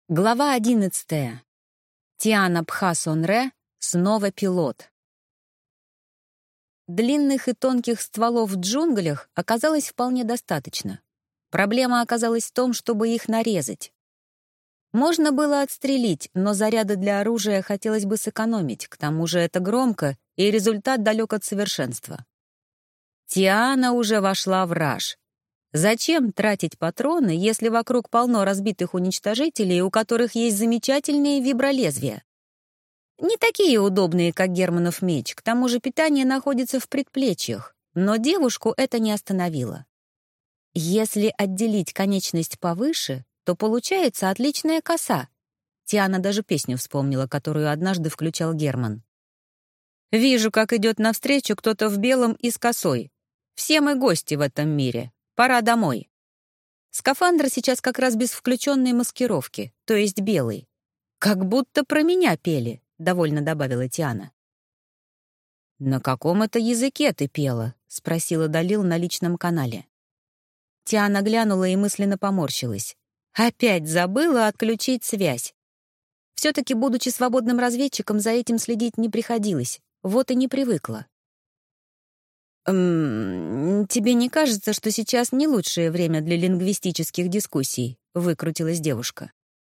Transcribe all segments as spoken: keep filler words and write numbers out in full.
Глава одиннадцатая. Тиана Пхасонре снова пилот. Длинных и тонких стволов в джунглях оказалось вполне достаточно. Проблема оказалась в том, чтобы их нарезать. Можно было отстрелить, но заряды для оружия хотелось бы сэкономить, к тому же это громко, и результат далек от совершенства. Тиана уже вошла в раж. Зачем тратить патроны, если вокруг полно разбитых уничтожителей, у которых есть замечательные вибролезвия? Не такие удобные, как Германов меч, к тому же питание находится в предплечьях, но девушку это не остановило. Если отделить конечность повыше, то получается отличная коса. Тиана даже песню вспомнила, которую однажды включал Герман. «Вижу, как идет навстречу кто-то в белом и с косой. Все мы гости в этом мире. Пора домой». Скафандр сейчас как раз без включенной маскировки, то есть белый. «Как будто про меня пели», — довольно добавила Тиана. «На каком это языке ты пела?» — спросила Далил на личном канале. Тиана глянула и мысленно поморщилась. Опять забыла отключить связь. Все-таки, будучи свободным разведчиком, за этим следить не приходилось, вот и не привыкла. «Эм, тебе не кажется, что сейчас не лучшее время для лингвистических дискуссий?» — выкрутилась девушка.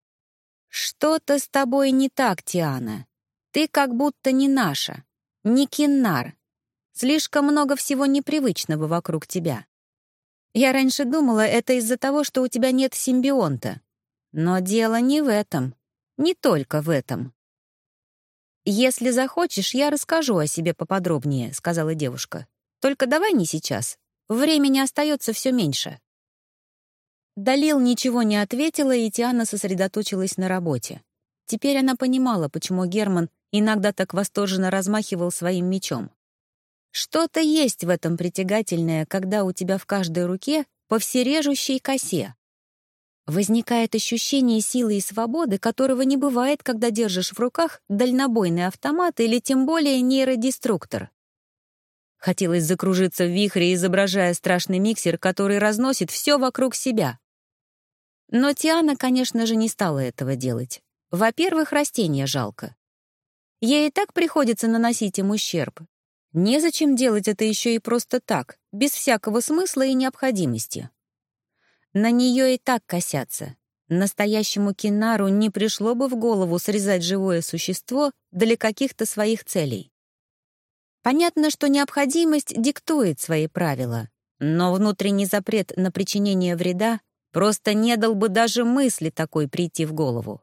«Что-то с тобой не так, Тиана. Ты как будто не наша, не киннар. Слишком много всего непривычного вокруг тебя. Я раньше думала, это из-за того, что у тебя нет симбионта. Но дело не в этом, не только в этом». «Если захочешь, я расскажу о себе поподробнее», — сказала девушка. «Только давай не сейчас. Времени остается все меньше». Далил ничего не ответила, и Тиана сосредоточилась на работе. Теперь она понимала, почему Герман иногда так восторженно размахивал своим мечом. Что-то есть в этом притягательное, когда у тебя в каждой руке по всережущей косе. Возникает ощущение силы и свободы, которого не бывает, когда держишь в руках дальнобойный автомат или тем более нейродеструктор. Хотелось закружиться в вихре, изображая страшный миксер, который разносит все вокруг себя. Но Тиана, конечно же, не стала этого делать. Во-первых, растения жалко. Ей и так приходится наносить им ущерб. Незачем делать это еще и просто так, без всякого смысла и необходимости. На нее и так косятся. Настоящему кинару не пришло бы в голову срезать живое существо для каких-то своих целей. Понятно, что необходимость диктует свои правила, но внутренний запрет на причинение вреда просто не дал бы даже мысли такой прийти в голову.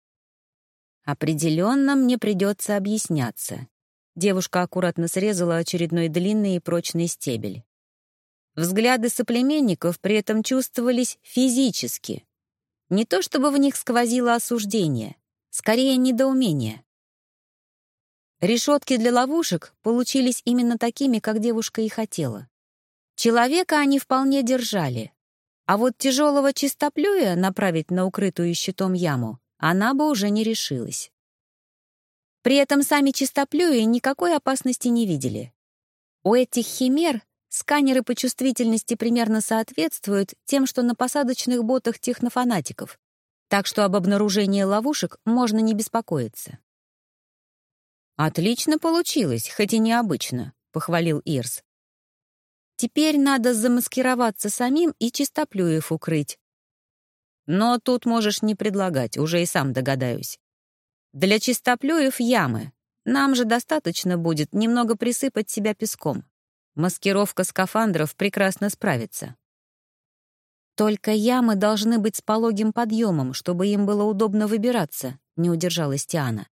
Определенно мне придется объясняться. Девушка аккуратно срезала очередной длинный и прочный стебель. Взгляды соплеменников при этом чувствовались физически. Не то чтобы в них сквозило осуждение, скорее недоумение. Решетки для ловушек получились именно такими, как девушка и хотела. Человека они вполне держали, а вот тяжелого чистоплюя направить на укрытую щитом яму она бы уже не решилась. При этом сами чистоплюи никакой опасности не видели. У этих химер сканеры по чувствительности примерно соответствуют тем, что на посадочных ботах технофанатиков, так что об обнаружении ловушек можно не беспокоиться. «Отлично получилось, хоть и необычно», — похвалил Ирс. «Теперь надо замаскироваться самим и чистоплюев укрыть. Но тут можешь не предлагать, уже и сам догадаюсь. Для чистоплюев ямы. Нам же достаточно будет немного присыпать себя песком. Маскировка скафандров прекрасно справится». «Только ямы должны быть с пологим подъемом, чтобы им было удобно выбираться», — не удержалась Тиана.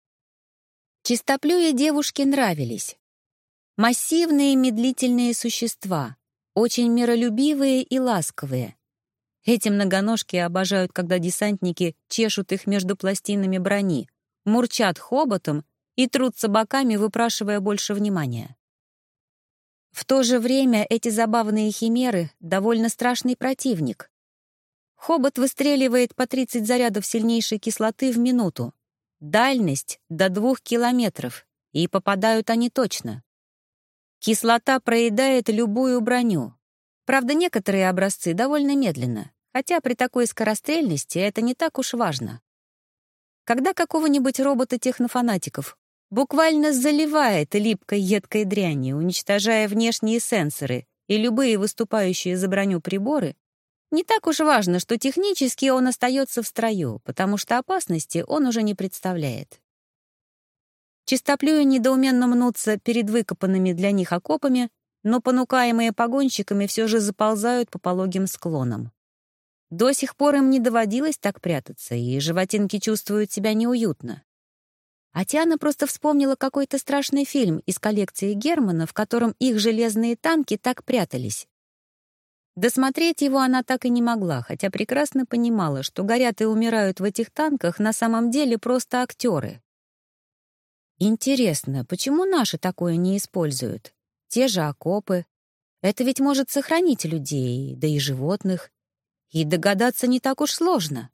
Чистоплюи девушке нравились. Массивные медлительные существа, очень миролюбивые и ласковые. Эти многоножки обожают, когда десантники чешут их между пластинами брони, мурчат хоботом и трутся боками, выпрашивая больше внимания. В то же время эти забавные химеры — довольно страшный противник. Хобот выстреливает по тридцать зарядов сильнейшей кислоты в минуту. Дальность до двух километров, и попадают они точно. Кислота проедает любую броню. Правда, некоторые образцы довольно медленно, Хотя при такой скорострельности это не так уж важно. Когда какого-нибудь робота-технофанатиков буквально заливает липкой едкой дрянью, уничтожая внешние сенсоры и любые выступающие за броню приборы, не так уж важно, что технически он остается в строю, потому что опасности он уже не представляет. Чистоплюи недоуменно мнутся перед выкопанными для них окопами, но понукаемые погонщиками все же заползают по пологим склонам. До сих пор им не доводилось так прятаться, и животинки чувствуют себя неуютно. А Тиана просто вспомнила какой-то страшный фильм из коллекции Германа, в котором их железные танки так прятались. Досмотреть его она так и не могла, хотя прекрасно понимала, что горят и умирают в этих танках на самом деле просто актеры. Интересно, почему наши такое не используют? Те же окопы. Это ведь может сохранить людей, да и животных. И догадаться не так уж сложно.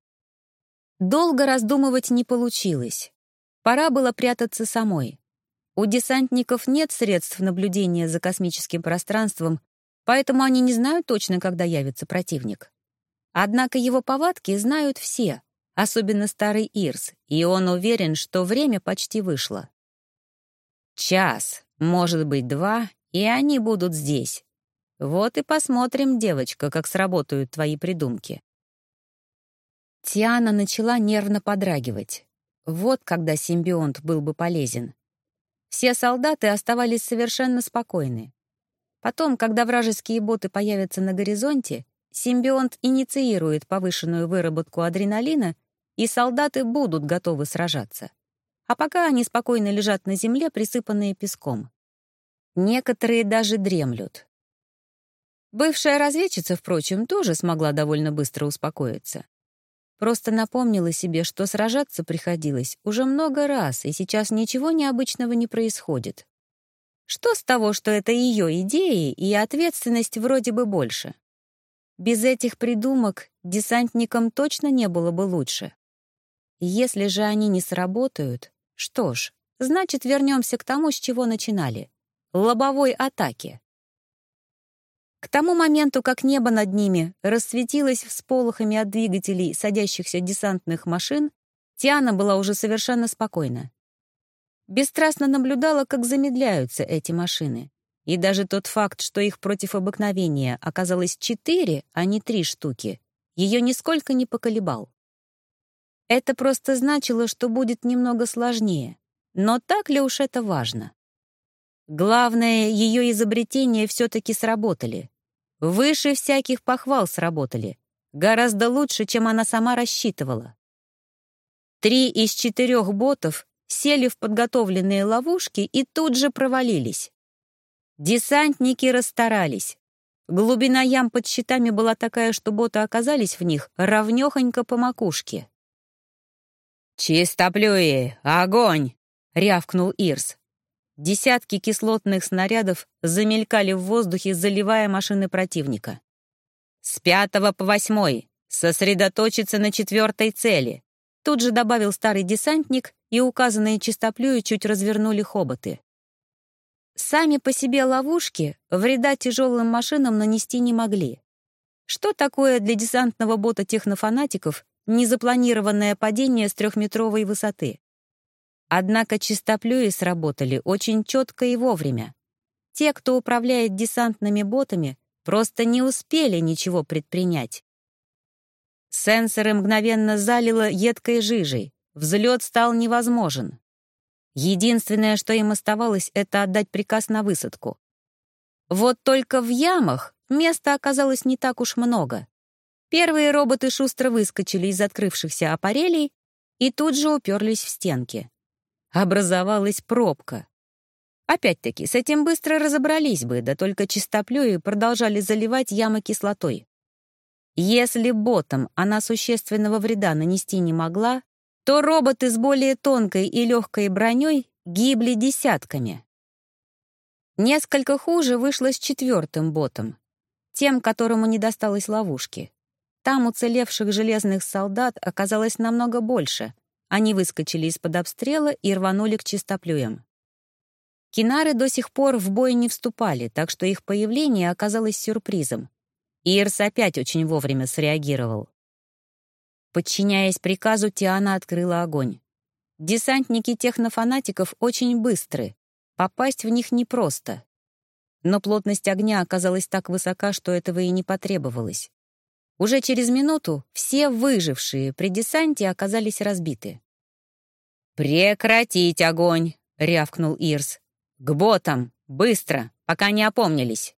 Долго раздумывать не получилось. Пора было прятаться самой. У десантников нет средств наблюдения за космическим пространством, поэтому они не знают точно, когда явится противник. Однако его повадки знают все, особенно старый Ирс, и он уверен, что время почти вышло. Час, может быть, два, и они будут здесь. Вот и посмотрим, девочка, как сработают твои придумки. Тиана начала нервно подрагивать. Вот когда симбионт был бы полезен. Все солдаты оставались совершенно спокойны. Потом, когда вражеские боты появятся на горизонте, симбионт инициирует повышенную выработку адреналина, и солдаты будут готовы сражаться. А пока они спокойно лежат на земле, присыпанные песком. Некоторые даже дремлют. Бывшая разведчица, впрочем, тоже смогла довольно быстро успокоиться. Просто напомнила себе, что сражаться приходилось уже много раз, и сейчас ничего необычного не происходит. Что с того, что это ее идеи, и ответственность вроде бы больше? Без этих придумок десантникам точно не было бы лучше. Если же они не сработают, что ж, значит, вернемся к тому, с чего начинали — лобовой атаке. К тому моменту, как небо над ними расцветилось всполохами от двигателей садящихся десантных машин, Тиана была уже совершенно спокойна. Бесстрастно наблюдала, как замедляются эти машины. И даже тот факт, что их против обыкновения оказалось четыре, а не три штуки, ее нисколько не поколебал. Это просто значило, что будет немного сложнее. Но так ли уж это важно? Главное, ее изобретения все-таки сработали. Выше всяких похвал сработали. Гораздо лучше, чем она сама рассчитывала. Три из четырех ботов сели в подготовленные ловушки и тут же провалились. Десантники расстарались. Глубина ям под щитами была такая, что боты оказались в них равнёхонько по макушке. «Чистоплюи, огонь!» — рявкнул Ирс. Десятки кислотных снарядов замелькали в воздухе, заливая машины противника. «С пятого по восьмой! Сосредоточиться на четвертой цели!» Тут же добавил старый десантник, и указанные чистоплюи чуть развернули хоботы. Сами по себе ловушки вреда тяжелым машинам нанести не могли. Что такое для десантного бота технофанатиков незапланированное падение с трехметровой высоты? Однако чистоплюи сработали очень четко и вовремя. Те, кто управляет десантными ботами, просто не успели ничего предпринять. Сенсоры мгновенно залило едкой жижей, взлет стал невозможен. Единственное, что им оставалось, это отдать приказ на высадку. Вот только в ямах места оказалось не так уж много. Первые роботы шустро выскочили из открывшихся аппарелей и тут же уперлись в стенки. Образовалась пробка. Опять-таки, с этим быстро разобрались бы, да только чистоплюи продолжали заливать ямы кислотой. Если ботам она существенного вреда нанести не могла, то роботы с более тонкой и легкой броней гибли десятками. Несколько хуже вышло с четвертым ботом, тем, которому не досталось ловушки. Там уцелевших железных солдат оказалось намного больше. Они выскочили из-под обстрела и рванули к чистоплюям. Кинары до сих пор в бой не вступали, так что их появление оказалось сюрпризом. Ирс опять очень вовремя среагировал. Подчиняясь приказу, Тиана открыла огонь. Десантники технофанатиков очень быстры. Попасть в них непросто. Но плотность огня оказалась так высока, что этого и не потребовалось. Уже через минуту все выжившие при десанте оказались разбиты. «Прекратить огонь!» — рявкнул Ирс. «К ботам! Быстро! Пока не опомнились!»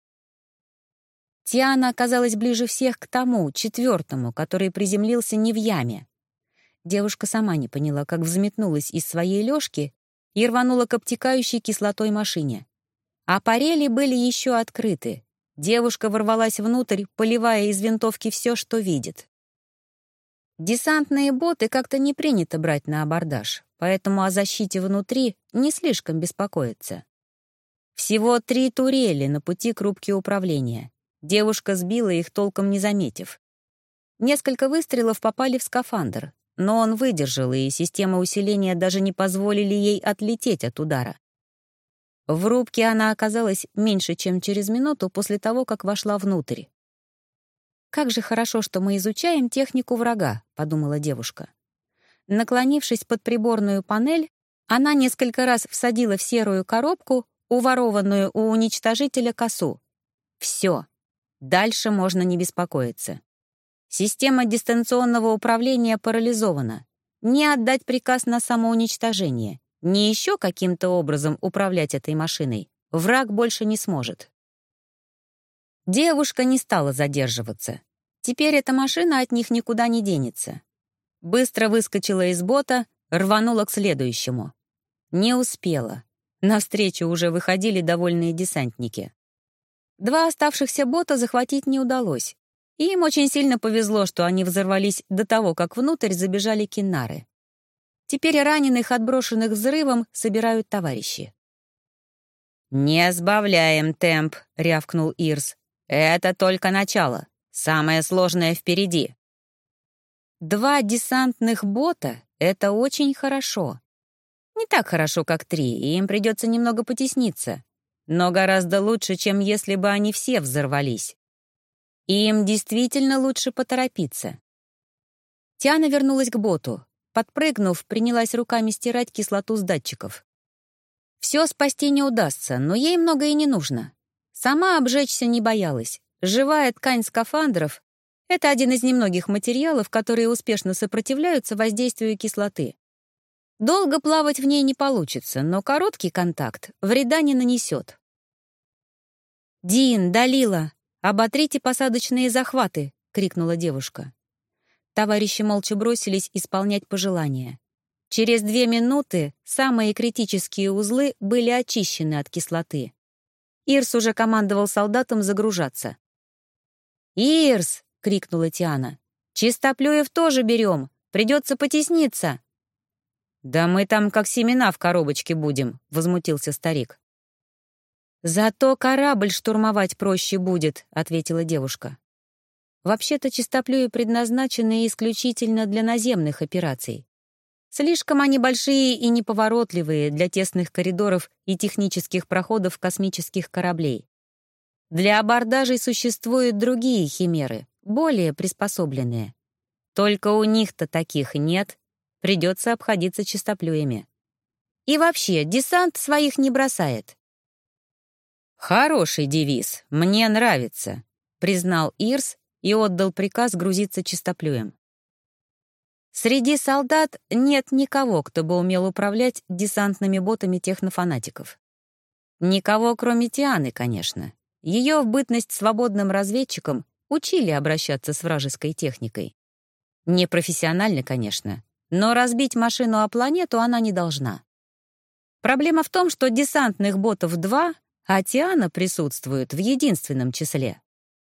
Тиана оказалась ближе всех к тому, четвертому, который приземлился не в яме. Девушка сама не поняла, как взметнулась из своей лёжки и рванула к обтекающей кислотой машине. А парели были еще открыты. Девушка ворвалась внутрь, поливая из винтовки все, что видит. Десантные боты как-то не принято брать на абордаж, поэтому о защите внутри не слишком беспокоиться. Всего три турели на пути к рубке управления. Девушка сбила их, толком не заметив. Несколько выстрелов попали в скафандр, но он выдержал, и система усиления даже не позволили ей отлететь от удара. В рубке она оказалась меньше, чем через минуту после того, как вошла внутрь. «Как же хорошо, что мы изучаем технику врага», — подумала девушка. Наклонившись под приборную панель, она несколько раз всадила в серую коробку, уворованную у уничтожителя, косу. Все. Дальше можно не беспокоиться. Система дистанционного управления парализована. Не отдать приказ на самоуничтожение, не еще каким-то образом управлять этой машиной. Враг больше не сможет. Девушка не стала задерживаться. Теперь эта машина от них никуда не денется. Быстро выскочила из бота, рванула к следующему. Не успела. Навстречу уже выходили довольные десантники. Два оставшихся бота захватить не удалось. И им очень сильно повезло, что они взорвались до того, как внутрь забежали киннары. Теперь раненых, отброшенных взрывом, собирают товарищи. «Не сбавляем темп», — рявкнул Ирс. «Это только начало. Самое сложное впереди». Два десантных бота — это очень хорошо. Не так хорошо, как три, и им придется немного потесниться. Но гораздо лучше, чем если бы они все взорвались. И им действительно лучше поторопиться. Тиана вернулась к боту. Подпрыгнув, принялась руками стирать кислоту с датчиков. Все спасти не удастся, но ей много и не нужно. Сама обжечься не боялась. Живая ткань скафандров — это один из немногих материалов, которые успешно сопротивляются воздействию кислоты. Долго плавать в ней не получится, но короткий контакт вреда не нанесет. «Дин, Далила, оботрите посадочные захваты!» — крикнула девушка. Товарищи молча бросились исполнять пожелания. Через две минуты самые критические узлы были очищены от кислоты. Ирс уже командовал солдатам загружаться. «Ирс!» — крикнула Тиана. «Чистоплюев тоже берем! Придется потесниться!» «Да мы там как семена в коробочке будем», — возмутился старик. «Зато корабль штурмовать проще будет», — ответила девушка. Вообще-то чистоплюи предназначены исключительно для наземных операций. Слишком они большие и неповоротливые для тесных коридоров и технических проходов космических кораблей. Для абордажей существуют другие химеры, более приспособленные. Только у них-то таких нет, придется обходиться чистоплюями. И вообще, десант своих не бросает. «Хороший девиз, мне нравится», — признал Ирс и отдал приказ грузиться чистоплюем. Среди солдат нет никого, кто бы умел управлять десантными ботами технофанатиков. Никого, кроме Тианы, конечно. Ее в бытность свободным разведчиком учили обращаться с вражеской техникой. Непрофессионально, конечно, но разбить машину о планету она не должна. Проблема в том, что десантных ботов два, а Тиана присутствует в единственном числе.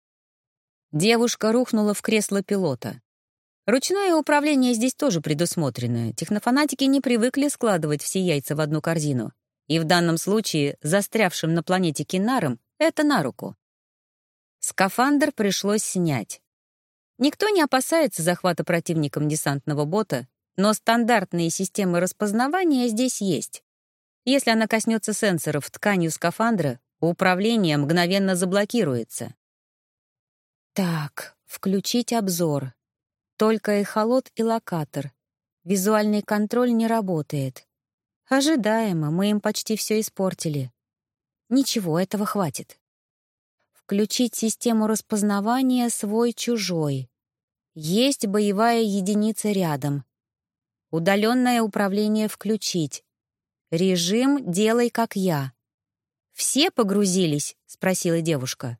Девушка рухнула в кресло пилота. Ручное управление здесь тоже предусмотрено. Технофанатики не привыкли складывать все яйца в одну корзину. И в данном случае застрявшим на планете киннарам это на руку. Скафандр пришлось снять. Никто не опасается захвата противником десантного бота, но стандартные системы распознавания здесь есть. Если она коснется сенсоров тканью скафандра, управление мгновенно заблокируется. Так, включить обзор. Только эхолот и локатор. Визуальный контроль не работает. Ожидаемо, мы им почти все испортили. Ничего, этого хватит. Включить систему распознавания свой-чужой. Есть боевая единица рядом. Удаленное управление включить. Режим «делай как я». «Все погрузились?» — спросила девушка.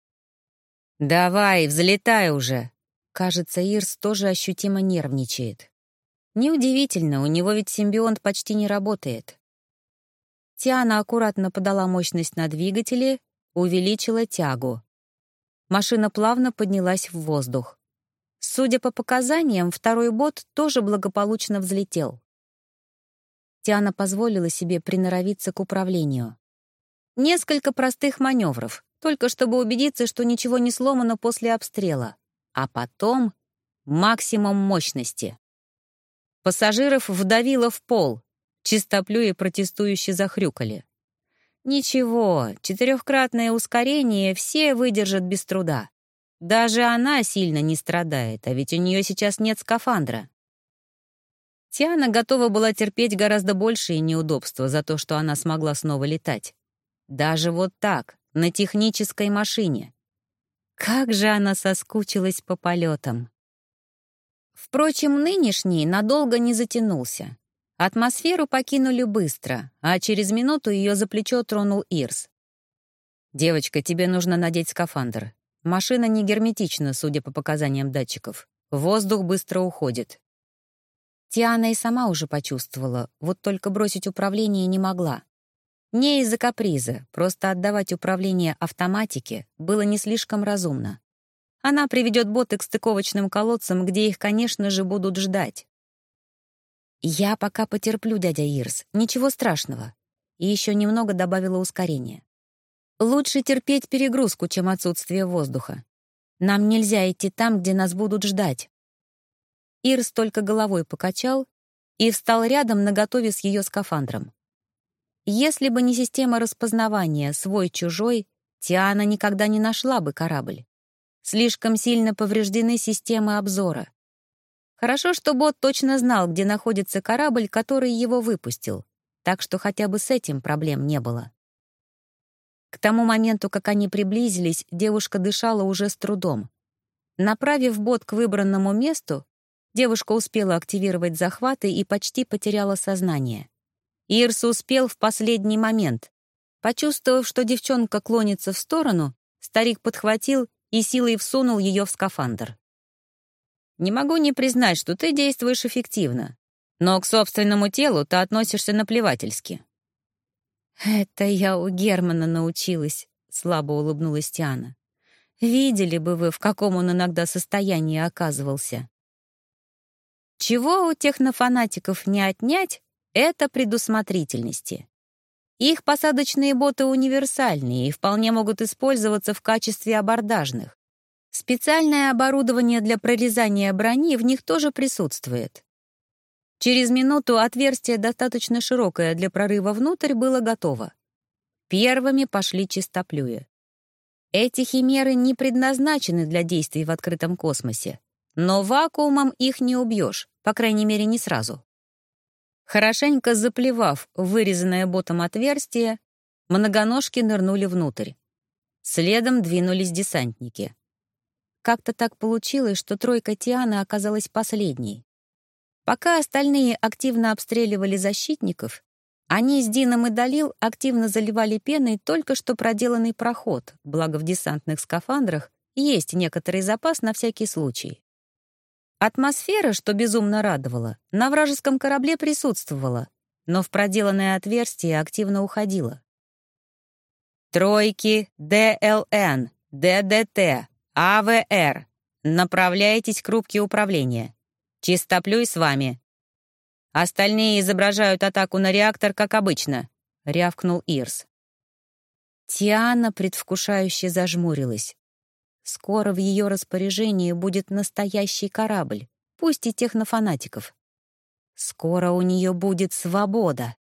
«Давай, взлетай уже!» Кажется, Ирс тоже ощутимо нервничает. Неудивительно, у него ведь симбионт почти не работает. Тиана аккуратно подала мощность на двигателе, увеличила тягу. Машина плавно поднялась в воздух. Судя по показаниям, второй бот тоже благополучно взлетел. Тиана позволила себе приноровиться к управлению. Несколько простых маневров, только чтобы убедиться, что ничего не сломано после обстрела. А потом максимум мощности. Пассажиров вдавило в пол, чистоплюи протестующе захрюкали. Ничего, четырехкратное ускорение все выдержат без труда. Даже она сильно не страдает, а ведь у нее сейчас нет скафандра. Тиана готова была терпеть гораздо большие неудобства за то, что она смогла снова летать. Даже вот так, на технической машине. Как же она соскучилась по полетам. Впрочем, нынешний надолго не затянулся. Атмосферу покинули быстро, а через минуту ее за плечо тронул Ирс. «Девочка, тебе нужно надеть скафандр. Машина не герметична, судя по показаниям датчиков. Воздух быстро уходит». Тиана и сама уже почувствовала, вот только бросить управление не могла. Не из-за каприза, просто отдавать управление автоматике было не слишком разумно. Она приведет боты к стыковочным колодцам, где их, конечно же, будут ждать. «Я пока потерплю, дядя Ирс, ничего страшного». И еще немного добавила ускорение. «Лучше терпеть перегрузку, чем отсутствие воздуха. Нам нельзя идти там, где нас будут ждать». Ирс только головой покачал и встал рядом наготове с ее скафандром. Если бы не система распознавания свой-чужой, Тиана никогда не нашла бы корабль. Слишком сильно повреждены системы обзора. Хорошо, что бот точно знал, где находится корабль, который его выпустил, так что хотя бы с этим проблем не было. К тому моменту, как они приблизились, девушка дышала уже с трудом. Направив бот к выбранному месту, девушка успела активировать захваты и почти потеряла сознание. Ирс успел в последний момент. Почувствовав, что девчонка клонится в сторону, старик подхватил и силой всунул ее в скафандр. «Не могу не признать, что ты действуешь эффективно, но к собственному телу ты относишься наплевательски». «Это я у Германа научилась», — слабо улыбнулась Тиана. «Видели бы вы, в каком он иногда состоянии оказывался». Чего у технофанатиков не отнять, это предусмотрительности. Их посадочные боты универсальные и вполне могут использоваться в качестве абордажных. Специальное оборудование для прорезания брони в них тоже присутствует. Через минуту отверстие, достаточно широкое для прорыва внутрь, было готово. Первыми пошли чистоплюи. Эти химеры не предназначены для действий в открытом космосе, но вакуумом их не убьешь, по крайней мере, не сразу. Хорошенько заплевав вырезанное ботом отверстие, многоножки нырнули внутрь. Следом двинулись десантники. Как-то так получилось, что тройка Тианы оказалась последней. Пока остальные активно обстреливали защитников, они с Дином и Далил активно заливали пеной только что проделанный проход, благо в десантных скафандрах есть некоторый запас на всякий случай. Атмосфера, что безумно радовала, на вражеском корабле присутствовала, но в проделанное отверстие активно уходила. «Тройки, ДЛН, ДДТ, АВР, направляйтесь к рубке управления. Чистоплюй с вами. Остальные изображают атаку на реактор, как обычно», — рявкнул Ирс. Тиана предвкушающе зажмурилась. Скоро в ее распоряжении будет настоящий корабль, пусть и технофанатиков. Скоро у нее будет свобода.